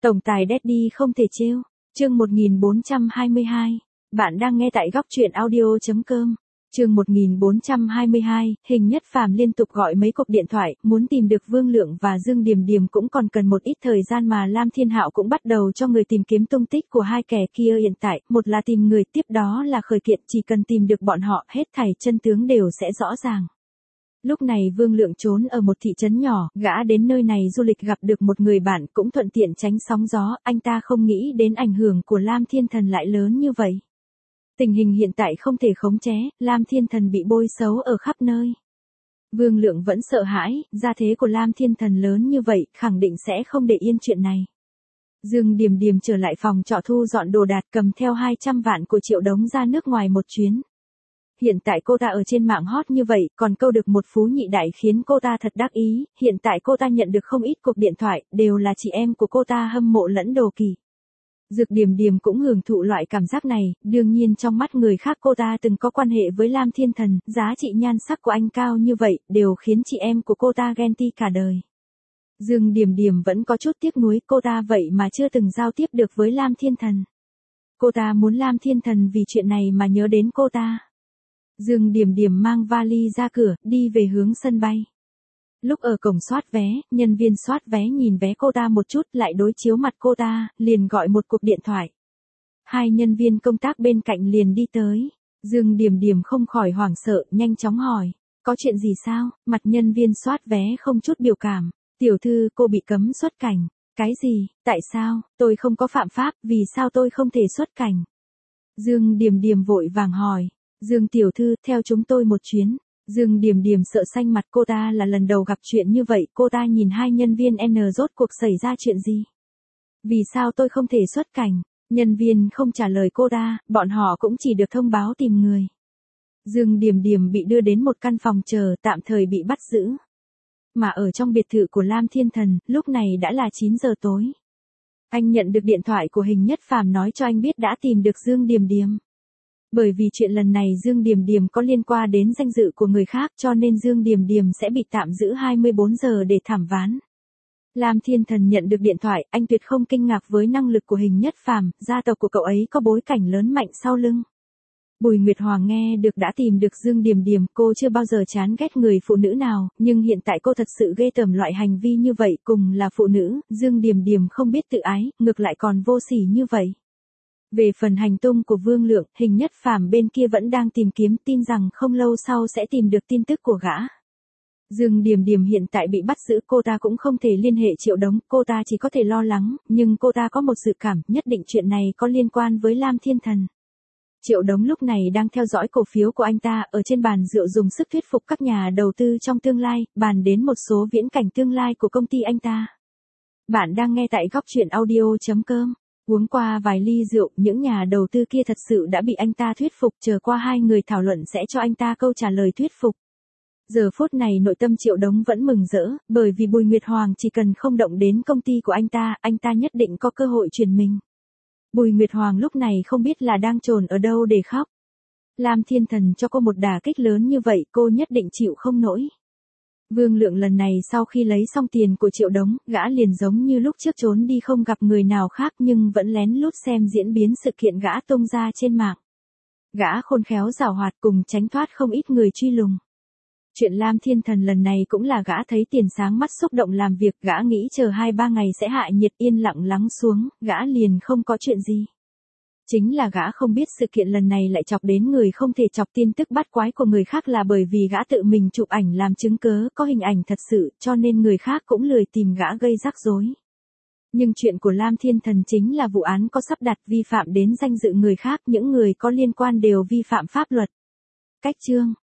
Tổng tài Daddy không thể trêu. Chương 1422. Bạn đang nghe tại góc truyện audio.com. Chương 1422, Hình Nhất Phàm liên tục gọi mấy cuộc điện thoại, muốn tìm được Vương Lượng và Dương Điềm Điềm cũng còn cần một ít thời gian mà Lam Thiên Hạo cũng bắt đầu cho người tìm kiếm tung tích của hai kẻ kia hiện tại, một là tìm người, tiếp đó là khởi kiện, chỉ cần tìm được bọn họ, hết thảy chân tướng đều sẽ rõ ràng. Lúc này Vương Lượng trốn ở một thị trấn nhỏ, gã đến nơi này du lịch gặp được một người bạn cũng thuận tiện tránh sóng gió, anh ta không nghĩ đến ảnh hưởng của Lam Thiên Thần lại lớn như vậy. Tình hình hiện tại không thể khống chế, Lam Thiên Thần bị bôi xấu ở khắp nơi. Vương Lượng vẫn sợ hãi, gia thế của Lam Thiên Thần lớn như vậy, khẳng định sẽ không để yên chuyện này. Dương Điềm Điềm trở lại phòng trọ thu dọn đồ đạc cầm theo 200 vạn của Triệu Đống ra nước ngoài một chuyến. Hiện tại cô ta ở trên mạng hot như vậy, còn câu được một phú nhị đại khiến cô ta thật đắc ý, hiện tại cô ta nhận được không ít cuộc điện thoại, đều là chị em của cô ta hâm mộ lẫn đồ kỳ. Dược Điềm Điềm cũng hưởng thụ loại cảm giác này, đương nhiên trong mắt người khác cô ta từng có quan hệ với Lam Thiên Thần, giá trị nhan sắc của anh cao như vậy, đều khiến chị em của cô ta ghen tị cả đời. Dương Điềm Điềm vẫn có chút tiếc nuối, cô ta vậy mà chưa từng giao tiếp được với Lam Thiên Thần. Cô ta muốn Lam Thiên Thần vì chuyện này mà nhớ đến cô ta. Dương Điềm Điềm mang vali ra cửa, đi về hướng sân bay. Lúc ở cổng soát vé, nhân viên soát vé nhìn vé cô ta một chút lại đối chiếu mặt cô ta, liền gọi một cuộc điện thoại. Hai nhân viên công tác bên cạnh liền đi tới. Dương Điềm Điềm không khỏi hoảng sợ, nhanh chóng hỏi. Có chuyện gì sao? Mặt nhân viên soát vé không chút biểu cảm. Tiểu thư, cô bị cấm xuất cảnh. Cái gì? Tại sao? Tôi không có phạm pháp, vì sao tôi không thể xuất cảnh? Dương Điềm Điềm vội vàng hỏi. Dương tiểu thư, theo chúng tôi một chuyến. Dương Điềm Điềm sợ xanh mặt, cô ta là lần đầu gặp chuyện như vậy, cô ta nhìn hai nhân viên rốt cuộc xảy ra chuyện gì? Vì sao tôi không thể xuất cảnh? Nhân viên không trả lời cô ta, bọn họ cũng chỉ được thông báo tìm người. Dương Điềm Điềm bị đưa đến một căn phòng chờ, tạm thời bị bắt giữ. Mà ở trong biệt thự của Lam Thiên Thần, lúc này đã là 9 giờ tối. Anh nhận được điện thoại của Hình Nhất Phàm nói cho anh biết đã tìm được Dương Điềm Điềm. Bởi vì chuyện lần này Dương Điềm Điềm có liên quan đến danh dự của người khác cho nên Dương Điềm Điềm sẽ bị tạm giữ 24 giờ để thẩm vấn. Lam Thiên Thần nhận được điện thoại, anh tuyệt không kinh ngạc với năng lực của Hình Nhất Phàm, gia tộc của cậu ấy có bối cảnh lớn mạnh sau lưng. Bùi Nguyệt Hoàng nghe được đã tìm được Dương Điềm Điềm, cô chưa bao giờ chán ghét người phụ nữ nào, nhưng hiện tại cô thật sự ghê tởm loại hành vi như vậy, cùng là phụ nữ, Dương Điềm Điềm không biết tự ái, ngược lại còn vô sỉ như vậy. Về phần hành tung của Vương Lượng, Hình Nhất Phàm bên kia vẫn đang tìm kiếm, tin rằng không lâu sau sẽ tìm được tin tức của gã. Dương Điềm Điềm hiện tại bị bắt giữ, cô ta cũng không thể liên hệ Triệu Đống, cô ta chỉ có thể lo lắng, nhưng cô ta có một dự cảm, nhất định chuyện này có liên quan với Lam Thiên Thần. Triệu Đống lúc này đang theo dõi cổ phiếu của anh ta, ở trên bàn rượu dùng sức thuyết phục các nhà đầu tư trong tương lai, bàn đến một số viễn cảnh tương lai của công ty anh ta. Bạn đang nghe tại góc truyện audio.com. Uống qua vài ly rượu, những nhà đầu tư kia thật sự đã bị anh ta thuyết phục, chờ qua hai người thảo luận sẽ cho anh ta câu trả lời thuyết phục. Giờ phút này nội tâm Triệu Đống vẫn mừng rỡ, bởi vì Bùi Nguyệt Hoàng chỉ cần không động đến công ty của anh ta nhất định có cơ hội chuyển mình. Bùi Nguyệt Hoàng lúc này không biết là đang chồn ở đâu để khóc. Lam Thiên Thần cho cô một đả kích lớn như vậy, cô nhất định chịu không nổi. Vương Lượng lần này sau khi lấy xong tiền của Triệu Đống, gã liền giống như lúc trước trốn đi không gặp người nào khác nhưng vẫn lén lút xem diễn biến sự kiện gã tung ra trên mạng. Gã khôn khéo giảo hoạt cùng tránh thoát không ít người truy lùng. Chuyện Lam Thiên Thần lần này cũng là gã thấy tiền sáng mắt xúc động làm việc, gã nghĩ chờ 2-3 ngày sẽ hạ nhiệt yên lặng lắng xuống, gã liền không có chuyện gì. Chính là gã không biết sự kiện lần này lại chọc đến người không thể chọc, tin tức bắt quái của người khác là bởi vì gã tự mình chụp ảnh làm chứng cớ, có hình ảnh thật sự, cho nên người khác cũng lười tìm gã gây rắc rối. Nhưng chuyện của Lam Thiên Thần chính là vụ án có sắp đặt vi phạm đến danh dự người khác, những người có liên quan đều vi phạm pháp luật. Cách chương